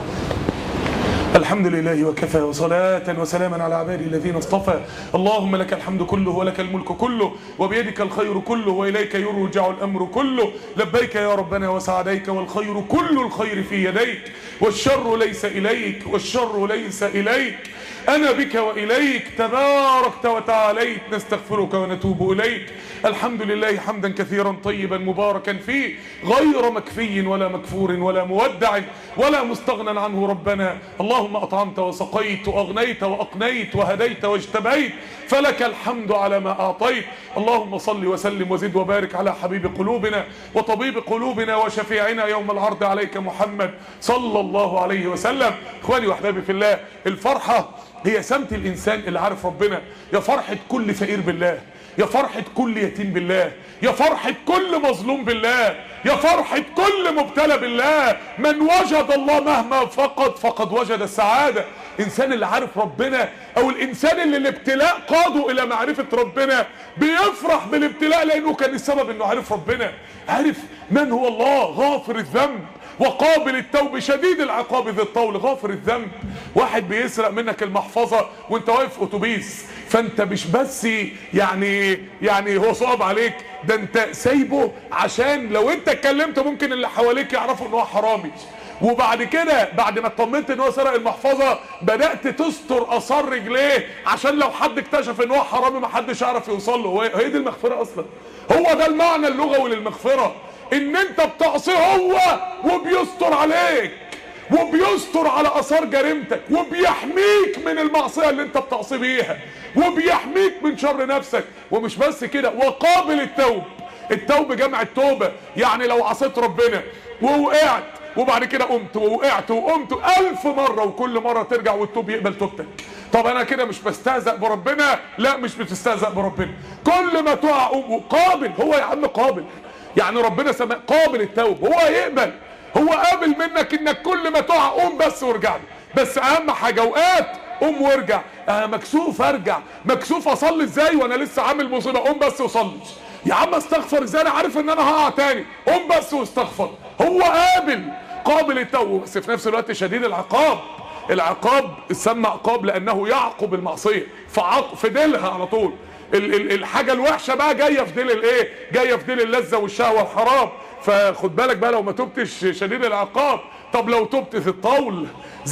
الحمد لله وكفى، وصلاة وسلاما على عباده الذين اصطفى. اللهم لك الحمد كله ولك الملك كله وبيدك الخير كله وإليك يرجع الأمر كله. لبيك يا ربنا وسعديك والخير كل الخير في يديك والشر ليس إليك والشر ليس إليك. أنا بك وإليك تباركت وتعاليت نستغفرك ونتوب إليك. الحمد لله حمدا كثيرا طيبا مباركا فيه غير مكفي ولا مكفور ولا مودع ولا مستغنى عنه ربنا. اللهم أطعمت وسقيت وأغنيت وأقنيت وهديت واجتبيت فلك الحمد على ما أعطيت. اللهم صل وسلم وزد وبارك على حبيب قلوبنا وطبيب قلوبنا وشفيعنا يوم العرض عليك محمد صلى الله عليه وسلم. إخواني وأحبابي في الله، الفرحة هي سمت الإنسان اللي عارف ربنا. يا فرحة كل فقير بالله، يا فرحة كل يتيم بالله، يا فرحة كل مظلوم بالله، يا فرحة كل مبتلى بالله. من وجد الله مهما فقد وجد السعادة. إنسان اللي عارف ربنا أو الإنسان اللي الابتلاء قاده إلى معرفة ربنا بيفرح بالابتلاء لأنه كان السبب إنه عارف ربنا. عارف من هو الله؟ غافر الذنب وقابل التوب شديد العقاب ذي الطول. غافر الذنب، واحد بيسرق منك المحفظة وانت واقف اتوبيس، فانت مش بس يعني هو صعب عليك، ده انت سايبه عشان لو انت اتكلمت ممكن اللي حواليك يعرفوا ان هو حرامي. وبعد كده بعد ما اطمنت ان هو سرق المحفظة بدأت تستر اثار رجليه عشان لو حد اكتشف ان هو حرامي ما حدش يعرف يوصل له. هي دي المغفرة اصلا، هو ده المعنى اللغوي للمغفرة، ان انت بتعصيه هو وبيستر عليك وبيستر على اثار جريمتك وبيحميك من المعصية اللي انت بتعصي بيها وبيحميك من شر نفسك. ومش بس كده، وقابل التوب. التوب جمع التوبة، يعني لو عصيت ربنا ووقعت وبعد كده قمت ووقعت وقمت 1000 مرة وكل مرة ترجع والتوب يقبل توبتك. طب انا كده مش بستهزأ بربنا؟ لا، مش بتستهزأ بربنا. كل ما تقع قوم. وقابل، هو يا عم قابل، يعني ربنا سماه قابل التوب، هو هيقبل. هو قابل منك انك كل ما تقع قوم بس وارجع له. بس اهم حاجه وقات قوم وارجع. مكسوف ارجع، مكسوف اصلي ازاي وانا لسه عامل مصيبه؟ قوم بس وصلي. يا عم استغفر ازاي انا عارف ان انا هقع تاني؟ قوم بس واستغفر. هو قابل التوب، بس في نفس الوقت شديد العقاب. العقاب اتسمى عقاب لانه يعقب المعصيه، في ديلها على طول. الحاجه الوحشه بقى جايه في ديل الايه؟ جايه في ديل اللذه والشهوه الحرام. فخد بالك بقى لو ما تبتش شديد العقاب. طب لو تبت ذي الطول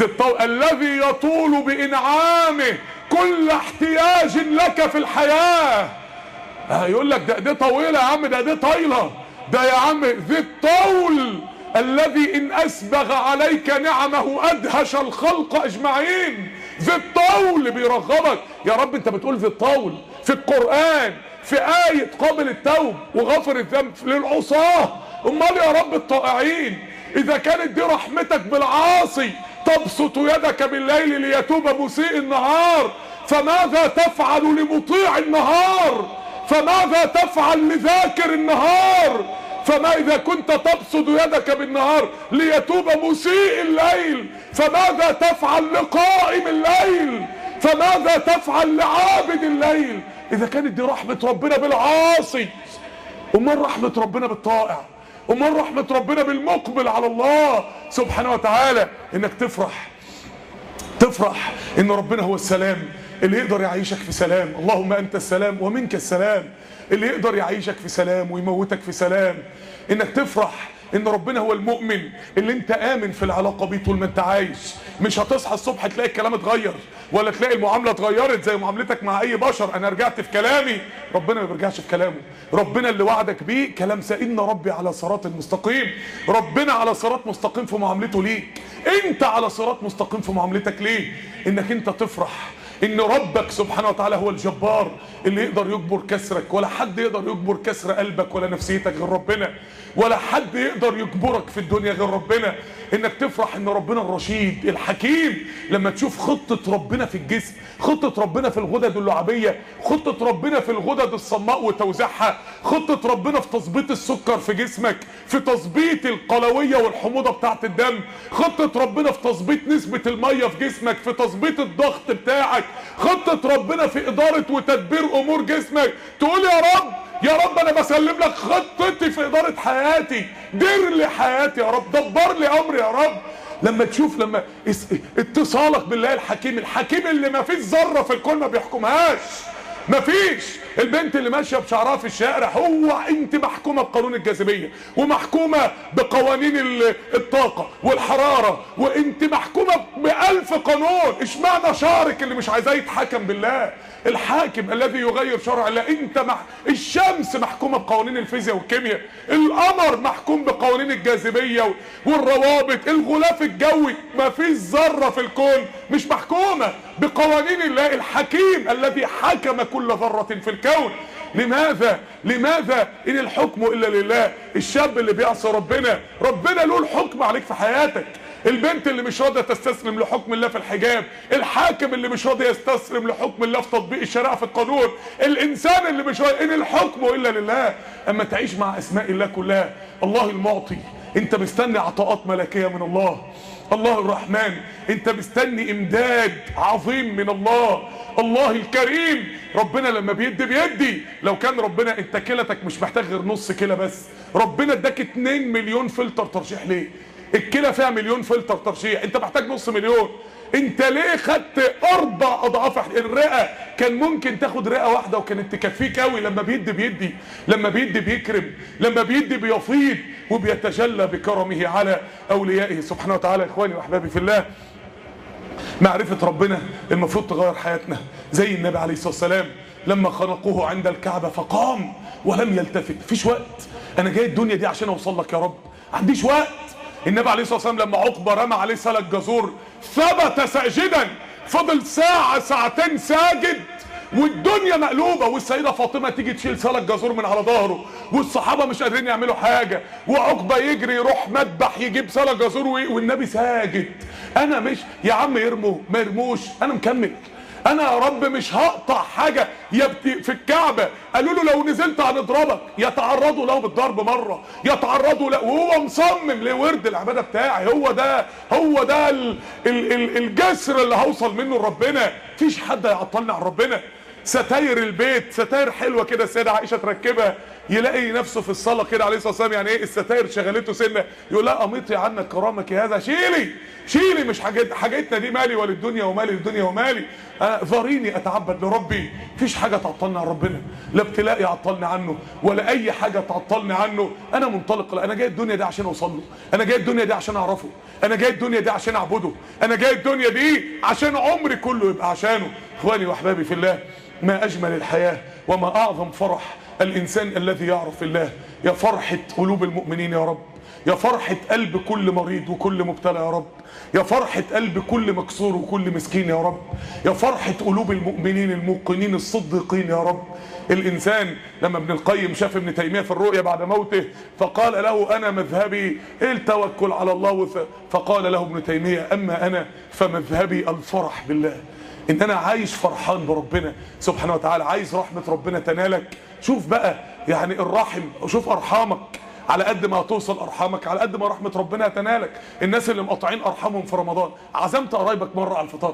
الذي يطول بانعامه كل احتياج لك في الحياه. يقول لك دي طويله يا عم، دي طايله، ده يا عم ذي الطول الذي ان اسبغ عليك نعمه ادهش الخلق اجمعين. ذي الطول بيرغبك. يا رب انت بتقول ذي الطول في القرآن في آية قابل التوب وغفر الذنب للعصاة، امال يا رب الطائعين؟ اذا كانت دي رحمتك بالعاصي تبسط يدك بالليل ليتوب مسيء النهار، فماذا تفعل لمطيع النهار؟ فماذا تفعل لذاكر النهار؟ فما إذا كنت تبسط يدك بالنهار ليتوب مسيء الليل، فماذا تفعل لقائم الليل؟ فماذا تفعل لعابد الليل؟ إذا كانت دي رحمة ربنا بالعاصي، أمال رحمة ربنا بالطائع؟ أمال رحمة ربنا بالمقبل على الله سبحانه وتعالى؟ إنك تفرح إن ربنا هو السلام اللي يقدر يعيشك في سلام. اللهم أنت السلام ومنك السلام، اللي يقدر يعيشك في سلام ويموتك في سلام. إنك تفرح ان ربنا هو المؤمن اللي انت امن في العلاقه بيه طول ما انت عايش. مش هتصحى الصبح تلاقي الكلام اتغير، ولا تلاقي المعامله اتغيرت زي معاملتك مع اي بشر. انا رجعت في كلامي، ربنا ما بيرجعش في كلامه. ربنا اللي وعدك بيه كلام سائلنا ربي على صراط مستقيم. ربنا على صراط مستقيم في معاملته ليك، انت على صراط مستقيم في معاملتك ليه. انك انت تفرح ان ربك سبحانه وتعالى هو الجبار اللي يقدر يجبر كسرك. ولا حد يقدر يجبر كسر قلبك ولا نفسيتك غير ربنا، ولا حد يقدر يجبرك في الدنيا غير ربنا. انك تفرح ان ربنا الرشيد الحكيم. لما تشوف خطة ربنا في الجسم، خطة ربنا في الغدد اللعابية، خطة ربنا في الغدد الصماء وتوزيعها، خطة ربنا في تظبيط السكر في جسمك، في تظبيط القلوية والحموضة بتاعت الدم، خطة ربنا في تظبيط نسبة المية في جسمك، في تظبيط الضغط بتاعك، خطة ربنا في إدارة وتدبير أمور جسمك. تقول يا رب، يا رب انا بسلم لك خطتي في اداره حياتي، دير لي حياتي يا رب، دبر لي امري يا رب. لما تشوف لما اتصالك بالله الحكيم، الحكيم اللي ما فيش ذره في الكون ما بيحكمهاش، ما فيش. البنت اللي ماشيه بشعرها في الشارع، هو انت محكومه بقانون الجاذبيه، ومحكومه بقوانين الطاقه والحراره، وانت محكومه ب1000 قانون. اشمعنى شعرك اللي مش عايزاه يتحكم بالله الحاكم الذي يغير شرع الله؟ انت الشمس محكومه بقوانين الفيزياء والكيمياء، القمر محكوم بقوانين الجاذبيه والروابط، الغلاف الجوي ما فيش ذره في الكون مش محكومه بقوانين الله الحكيم الذي حكم كل ذره في الكون. لماذا ان الحكم الا لله؟ الشاب اللي بيعصي ربنا، ربنا له الحكم عليك في حياتك. البنت اللي مش راضيه تستسلم لحكم الله في الحجاب، الحاكم اللي مش راضي يستسلم لحكم الله في تطبيق الشريعه في القانون، الانسان اللي مش راضي، ان الحكم الا لله. اما تعيش مع اسماء الله كلها، الله المعطي انت مستني عطاءات ملكيه من الله، الله الرحمن انت مستني امداد عظيم من الله، الله الكريم ربنا لما بيدي. لو كان ربنا انت كلتك مش محتاج غير نص كلى بس، ربنا اداك 2 مليون فلتر ترشيح ليه؟ الكلى فيها 1,000,000 فلتر ترشيح، انت محتاج نص مليون. انت ليه خدت 4 اضعاف؟ الرئه كان ممكن تاخد رئه واحده وكانت تكفيك قوي. لما بيدي لما بيدي بيكرم، لما بيدي بيفيض وبيتجلى بكرمه على اوليائه سبحانه وتعالى. اخواني واحبابي في الله، معرفه ربنا المفروض تغير حياتنا. زي النبي عليه الصلاه والسلام لما خنقوه عند الكعبه فقام ولم يلتفت. مفيش وقت، انا جاي الدنيا دي عشان اوصل لك يا رب، ما عنديش وقت. النبي عليه الصلاه والسلام لما عقبه رمى عليه سلك جزور ثبت ساجدا، فضل ساعه ساعتين ساجد والدنيا مقلوبه، والسيده فاطمه تيجي تشيل سلك جزور من على ظهره، والصحابه مش قادرين يعملوا حاجه، وعقبه يجري يروح مذبح يجيب سلك جزور والنبي ساجد. انا مش يا عم يرموا ما يرموش، انا مكمل. انا يا رب مش هقطع حاجه. في الكعبه قالوا له لو نزلت هنضربك، يتعرضوا له بالضرب مره، يتعرضوا له وهو مصمم لورد العباده بتاعي. هو ده الجسر اللي هوصل منه لربنا. مفيش حد هيعطلني عن ربنا. ستاير البيت، ستاير حلوه كده السيده عائشه تركبها، يلاقي نفسه في الصلاه كده عليه الصلاه والسلام، يعني ايه الستاير شغلته سنه، يقول لها اميطي عنك كرامك هذا، شيلي مش حاجتنا دي، مالي وللدنيا ومالي للدنيا ومالي، ذريني اتعبد لربي. مفيش حاجه تعطلني عن ربنا، لا ابتلاء يعطلني عنه ولا اي حاجه تعطلني عنه. انا منطلق، انا جاي الدنيا دي عشان اوصل له، انا جاي الدنيا دي عشان اعرفه، انا جاي الدنيا دي عشان اعبده، انا جاي الدنيا دي عشان عمري كله يبقى عشانه. اخواني واحبابي في الله، ما اجمل الحياه وما اعظم فرح الانسان الذي يعرف الله. يا فرحه قلوب المؤمنين يا رب، يا فرحه قلب كل مريض وكل مبتلى يا رب، يا فرحه قلب كل مكسور وكل مسكين يا رب، يا فرحه قلوب المؤمنين الموقنين الصديقين يا رب. الانسان لما ابن القيم شاف ابن تيميه في الرؤيا بعد موته فقال له انا مذهبي التوكل على الله، فقال له ابن تيميه اما انا فمذهبي الفرح بالله، ان انا عايش فرحان بربنا سبحانه وتعالى، عايز رحمه ربنا تنالك. شوف بقى يعني الرحم، شوف ارحامك، على قد ما هتوصل ارحامك على قد ما رحمه ربنا هتنالك. الناس اللي مقاطعين ارحامهم في رمضان، عزمت قرايبك مره على الفطار،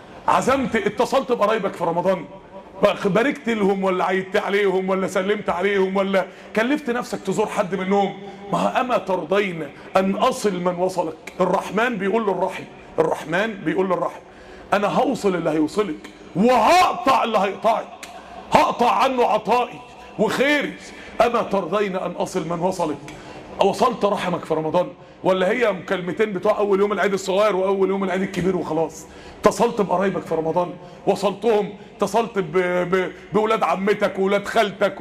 اتصلت بقرايبك في رمضان، باركت لهم ولا عيدت عليهم ولا سلمت عليهم ولا كلفت نفسك تزور حد منهم؟ ما اما ترضين ان اصل من وصلك. الرحمن بيقول للرحم، الرحمن بيقول للرحم انا هوصل اللي هيوصلك وهقطع اللي هيقطعك، هقطع عنه عطائي وخيري. اما ترضين ان اصل من وصلك؟ وصلت رحمك في رمضان، ولا هي مكالمتين بتوع اول يوم العيد الصغير واول يوم العيد الكبير وخلاص؟ اتصلت بقرايبك في رمضان وصلتهم، اتصلت بولاد عمتك وولاد خالتك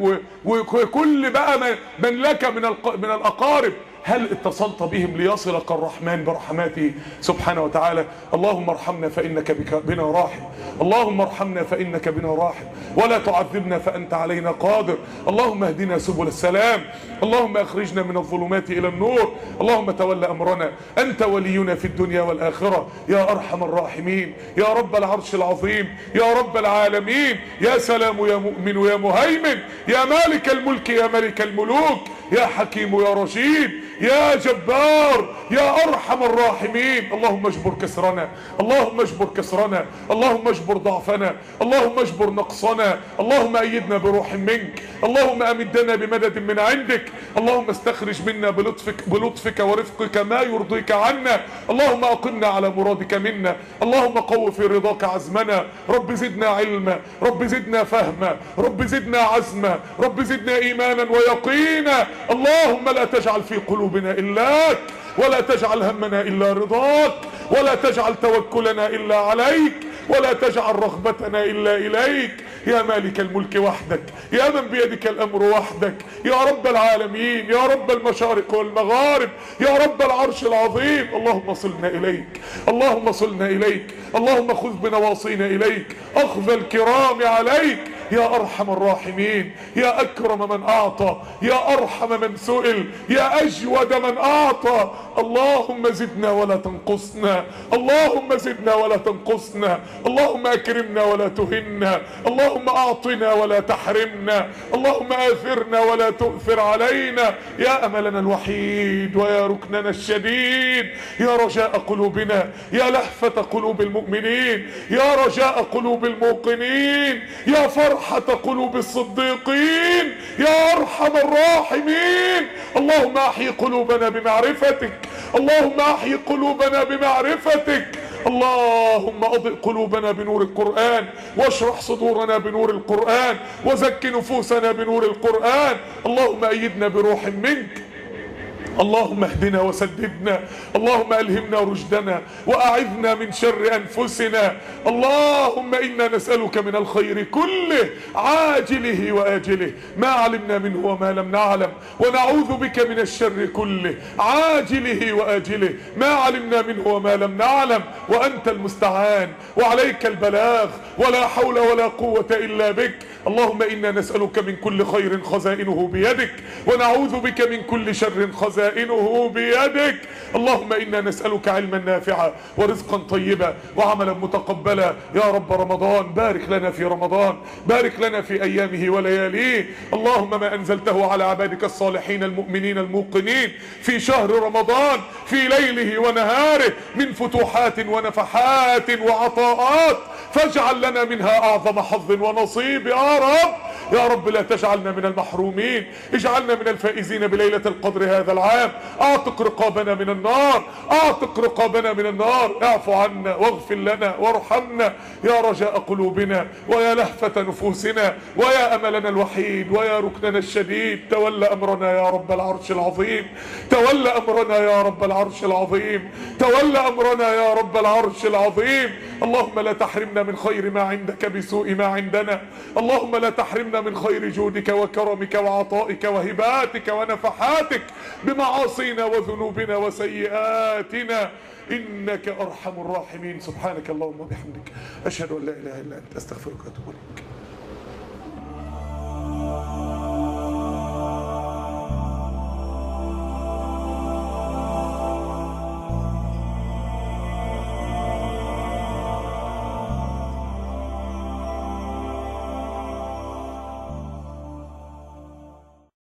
وكل بقى من لك من الاقارب، هل اتصلت بهم ليصلك الرحمن برحماته سبحانه وتعالى؟ اللهم ارحمنا فإنك بنا راحم، اللهم ارحمنا فإنك بنا راحم، ولا تعذبنا فأنت علينا قادر. اللهم اهدنا سبل السلام، اللهم اخرجنا من الظلمات إلى النور، اللهم تول أمرنا، أنت ولينا في الدنيا والآخرة يا أرحم الراحمين، يا رب العرش العظيم، يا رب العالمين، يا سلام يا مؤمن يا مهيمن، يا مالك الملك يا ملك الملوك، يا حكيم يا رشيد، يا جبار، يا أرحم الراحمين. اللهم اجبر كسرنا، اللهم اجبر كسرنا، اللهم اجبر ضعفنا، اللهم اجبر نقصنا، اللهم أيدنا بروح منك، اللهم أمدنا بمدد من عندك، اللهم استخرج منا بلطفك ورفقك ما يرضيك عنا، اللهم أقمنا على مرادك منا، اللهم قو في رضاك عزمنا. رب زدنا علما، رب زدنا فهما، رب زدنا عزما، رب زدنا إيمانا ويقينا. اللهم لا تجعل في قلوبنا إلاك، ولا تجعل همنا إلا رضاك، ولا تجعل توكلنا إلا عليك، ولا تجعل رغبتنا إلا إليك. يا مالك الملك وحدك، يا من بيدك الأمر وحدك، يا رب العالمين، يا رب المشارق والمغارب، يا رب العرش العظيم. اللهم صلنا إليك، اللهم صلنا إليك، اللهم خذ بنواصينا إليك، أخذ الكرام عليك يا أرحم الراحمين، يا أكرم من أعطى، يا أرحم من سئل، يا أجود من أعطى. اللهم زدنا ولا تنقصنا، اللهم زدنا ولا تنقصنا، اللهم أكرمنا ولا تهنا، اللهم أعطنا ولا تحرمنا، اللهم آثرنا ولا تؤثر علينا. يا أملنا الوحيد ويا ركننا الشديد، يا رجاء قلوبنا، يا لهفة قلوب المؤمنين، يا رجاء قلوب الموقنين، يا فرحة قلوب الصديقين، يا أرحم الراحمين. اللهم أحيي قلوبنا بمعرفتك، اللهم أحيي قلوبنا بمعرفتك. اللهم أضئ قلوبنا بنور القرآن، واشرح صدورنا بنور القرآن، وزك نفوسنا بنور القرآن. اللهم أيدنا بروح منك، اللهم اهدنا وسددنا، اللهم ألهمنا رشدنا وأعذنا من شر أنفسنا. اللهم إنا نسألك من الخير كله عاجله وآجله ما علمنا منه وما لم نعلم، ونعوذ بك من الشر كله عاجله وآجله ما علمنا منه وما لم نعلم. وأنت المستعان وعليك البلاغ، ولا حول ولا قوة إلا بك. اللهم إنا نسألك من كل خير خزائنه بيدك، ونعوذ بك من كل شر خزائنه بيدك. اللهم إنا نسألك علما نافعا ورزقا طيبا وعملا متقبلا. يا رب رمضان بارك لنا في رمضان، بارك لنا في أيامه ولياليه. اللهم ما أنزلته على عبادك الصالحين المؤمنين الموقنين في شهر رمضان في ليله ونهاره من فتوحات ونفحات وعطاءات، فاجعل لنا منها أعظم حظ ونصيب يا رب. يا رب لا تجعلنا من المحرومين، اجعلنا من الفائزين بليلة القدر هذا العام. اعتق رقابنا من النار، اعتق رقابنا من النار. اعف عنا واغفر لنا وارحمنا يا رجاء قلوبنا، ويا لهفة نفوسنا، ويا املنا الوحيد، ويا ركننا الشديد. تول امرنا يا رب العرش العظيم، تول امرنا يا رب العرش العظيم، تول امرنا يا رب العرش العظيم. اللهم لا تحرمنا من خير ما عندك بسوء ما عندنا، اللهم لا تحرمنا من خير جودك وكرمك وعطائك وهباتك ونفحاتك بمعاصينا وذنوبنا وسيئاتنا، إنك أرحم الراحمين. سبحانك اللهم وبحمدك، أشهد أن لا إله إلا أنت، أستغفرك وأتوب إليك.